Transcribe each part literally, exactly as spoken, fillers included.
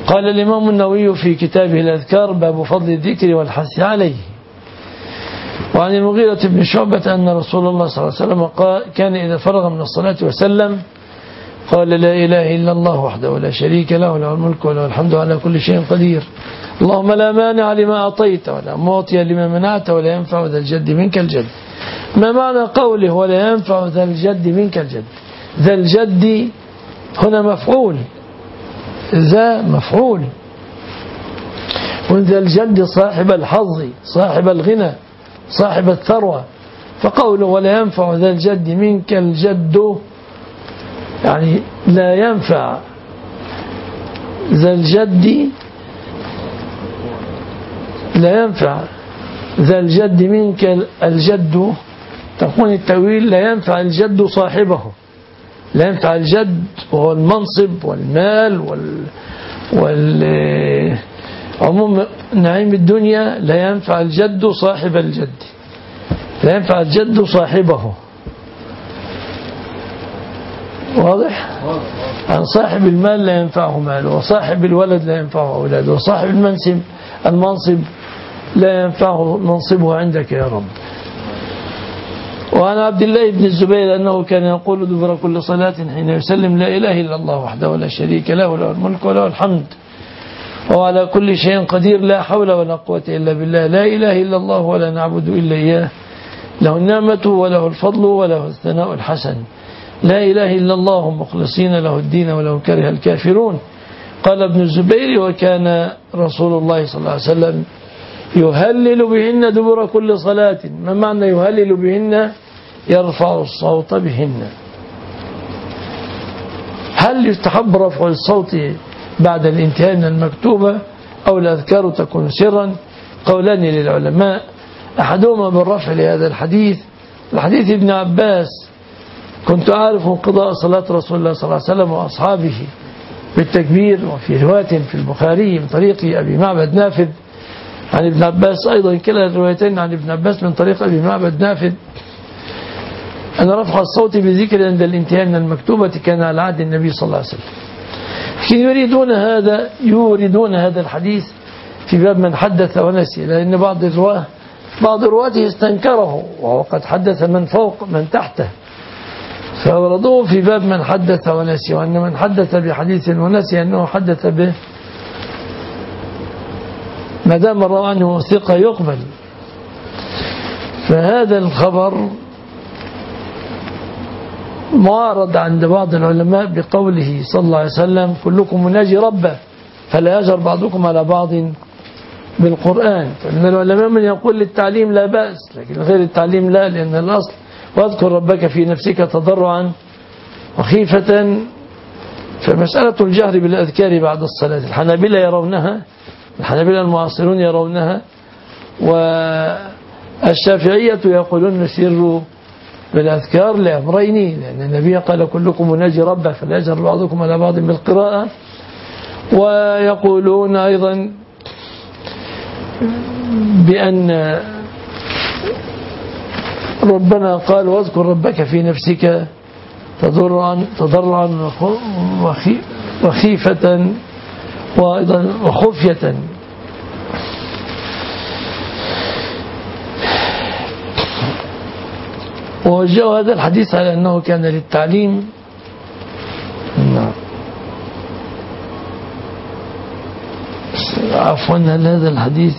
قال الإمام النووي في كتابه الأذكار باب فضل الذكر والحث عليه. وعن المغيرة بن شعبة أن رسول الله صلى الله عليه وسلم قال كان إذا فرغ من الصلاة وسلم قال لا إله إلا الله وحده لا شريك له له الملك وله الحمد على كل شيء قدير اللهم لا مانع لما أعطيت ولا معطي لما منعت ولا ينفع ذا الجد منك الجد. ما معنى قوله ولا ينفع ذا الجد منك الجد؟ ذا الجد هنا مفعول، ذا مفعول، وذا الجد صاحب الحظ صاحب الغنى صاحب الثروة، فقوله ولا ينفع ذا الجد منك الجد يعني لا ينفع ذا الجد لا ينفع ذا الجد منك الجد، تكون التأويل لا ينفع الجد صاحبه، لا ينفع الجد وهو المنصب والمال وال وال عموم نعيم الدنيا، لا ينفع الجد صاحب الجد، لا ينفع الجد صاحبه. واضح؟ عن صاحب المال لا ينفعه ماله، وصاحب الولد لا ينفعه أولاده، وصاحب المنصب المنصب لا ينفعه منصبه عندك يا رب. وعن عبد الله بن الزبير أنه كان يقول دبر كل صلاة حين يسلم لا إله إلا الله وحده لا شريك له له الملك وله الحمد وعلى كل شيء قدير لا حول ولا قوة إلا بالله لا إله إلا الله ولا نعبد إلا إياه له النعمة وله الفضل وله الثناء الحسن لا إله إلا الله مخلصين له الدين ولو كره الكافرون. قال ابن الزبير وكان رسول الله صلى الله عليه وسلم يهلل بهن دبر كل صلاة. ما معنى يهلل بهن؟ يرفع الصوت بهن. هل يستحب رفع الصوت بعد الانتهاء من المكتوبة أو الأذكار تكون سرا؟ قولان للعلماء، أحدهما بالرفع لهذا الحديث، الحديث ابن عباس كنت أعرف انقضاء صلاة رسول الله صلى الله عليه وسلم وأصحابه بالتكبير، وفي رواية في البخاري من طريق أبي معبد نافذ عن ابن عباس أيضا، كلا الروايتين عن ابن عباس من طريق أبي معبد نافذ أن رفع الصوت بذكر عند الانتهاء من المكتوبة كان على عهد النبي صلى الله عليه وسلم. لكن يريدون هذا يوردون هذا الحديث في باب من حدث ونسي، لأن بعض الرواه بعض رواته استنكره وهو قد حدث من فوق من تحته، فوردوه في باب من حدث ونسي، وأن من حدث بحديث ونسي أنه حدث به ما دام روى عنه ثقة يقبل. فهذا الخبر معارض عند بعض العلماء بقوله صلى الله عليه وسلم كلكم مناجي ربه فلا يجر بعضكم على بعض بالقرآن. فمن العلماء من يقول للتعليم لا بأس، لكن غير التعليم لا، لأن الأصل واذكر ربك في نفسك تضرعا وخيفة. فمسألة الجهر بالأذكار بعد الصلاة الحنابلة يرونها، الحنابلة المعاصرون يرونها، والشافعية يقولون نسر بالأذكار لأمرين، لأن النبي قال كلكم مناجي ربه فلا يجهر بعضكم على بعض بالقراءة. ويقولون أيضا بأن ربنا قال واذكر ربك في نفسك تضرعا تضرعا وخيفة وأيضا وخفية. ووجهوا هذا الحديث على أنه كان للتعليم. نعم. عفوا هل هذا الحديث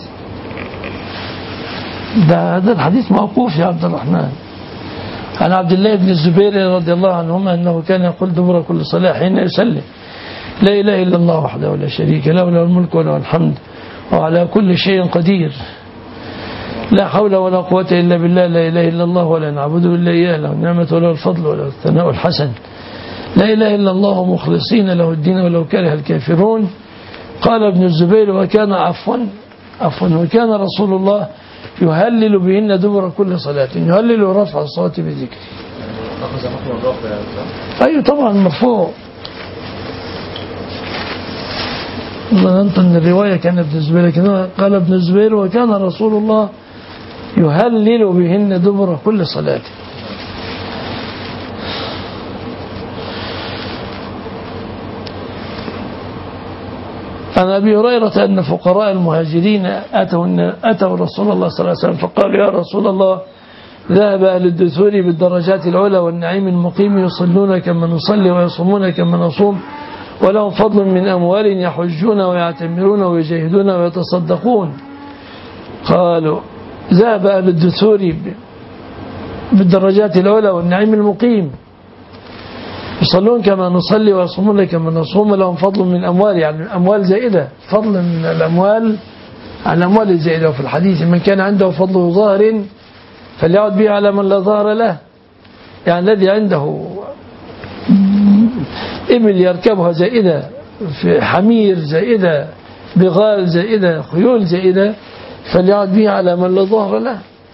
ده هذا الحديث موقوف يا عبد الرحمن عن عبد الله بن الزبير رضي الله عنهما أنه كان يقول دبر كل صلاة حين يسلم لا إله إلا الله وحده لا شريك له له الملك وله الحمد وعلى كل شيء قدير لا حول ولا قوة إلا بالله لا إله إلا الله ولا نعبد إلا إياه له النعمة وله الفضل وله الثناء الحسن لا إله إلا الله مخلصين له الدين ولو كره الكافرون. قال ابن الزبير وكان عفوا عفوا وكان رسول الله يهلل بهن دبر كل صلاة، يهلل رفع الصوت بذكر. أي طبعا مرفوع. ظننت أن الرواية كان ابن الزبير، قال ابن الزبير وكان رسول الله يهلل بهن دبر كل صلاة. عن أبي هريرة أن فقراء المهاجرين أتوا, أتوا رسول الله صلى الله عليه وسلم فقال يا رسول الله ذهب أهل الدثور بالدرجات العلى والنعيم المقيم يصلون كما نصلي ويصومون كما نصوم ولهم فضل من أموال يحجون ويعتمرون ويجاهدون ويتصدقون. قالوا ذهب أهل الدثور بالدرجات العلى والنعيم المقيم يصلون كما نصلي ويصومون كما نصوم ولهم فضل من أموال، يعني أموال زائدة، فضل من الأموال عن الأموال الزائدة. وفي الحديث من كان عنده فضل ظاهر فليعد به على من لا ظهر له، يعني الذي عنده إبل يركبها زائدة، في حمير زائدة، بغال زائدة، خيول زائدة، فليعد به على من لا ظهر له.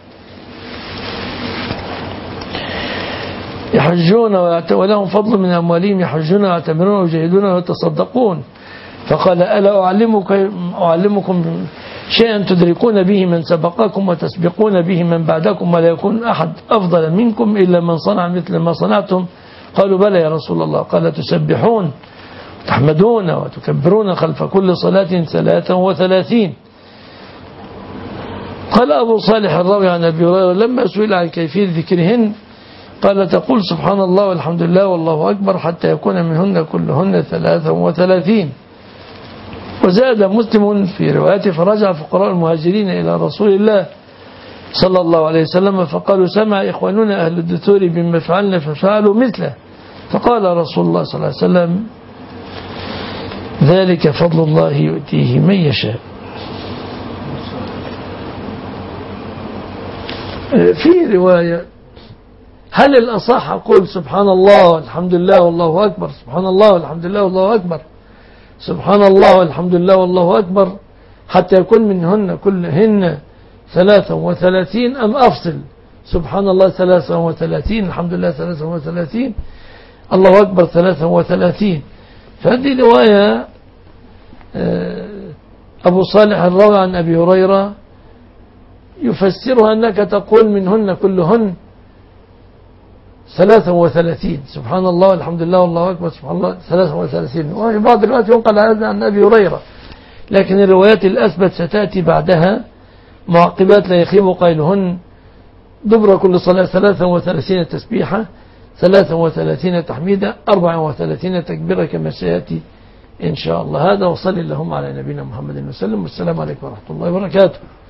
يحجون ولهم فضل من أموالهم يحجون ويعتمرون ويجاهدون ويتصدقون. فقال ألا أعلمكم, أعلمكم شيئا تدركون به من سبقكم وتسبقون به من بعدكم ولا يكون أحد أفضل منكم إلا من صنع مثل ما صنعتم؟ قالوا بلى يا رسول الله. قال تسبحون وتحمدون وتكبرون خلف كل صلاة ثلاثا وثلاثين. قال أبو صالح الراوي عن أبي هريرة لما سئل عن كيفية ذكرهن قال تقول سبحان الله والحمد لله والله أكبر حتى يكون منهن كلهن ثلاثا وثلاثين. وزاد مسلم في روايته فرجع فقراء المهاجرين إلى رسول الله صلى الله عليه وسلم فقالوا سمع إخواننا أهل الدثور بما فعلنا ففعلوا مثله. فقال رسول الله صلى الله عليه وسلم ذلك فضل الله يؤتيه من يشاء. في رواية هل الأصح أقول سبحان الله والحمد لله والله أكبر، سبحان الله والحمد لله والله أكبر، سبحان الله والحمد لله والله أكبر حتى يكون منهن كلهن ثلاثا وثلاثين، أم أفصل سبحان الله ثلاثا وثلاثين الحمد لله ثلاثا وثلاثين الله أكبر ثلاثا وثلاثين؟ فهذه رواية أبو صالح الراوي عن أبي هريرة يفسرها أنك تقول منهن كلهن ثلاثا وثلاثين سبحان الله والحمد لله والله أكبر سبحان الله ثلاثا وثلاثين. وفي بعض الروايات ينقل هذا عن أبي هريرة، لكن الروايات الأثبت ستأتي بعدها معقبات لا يخيب قيلهن دبر كل صلاة ثلاثا وثلاثين تسبيحة ثلاثا وثلاثين تحميدة أربعا وثلاثين تكبيرة كما سيأتي إن شاء الله. هذا وصلي اللهم على نبينا محمد وسلم والسلام عليكم ورحمة الله وبركاته.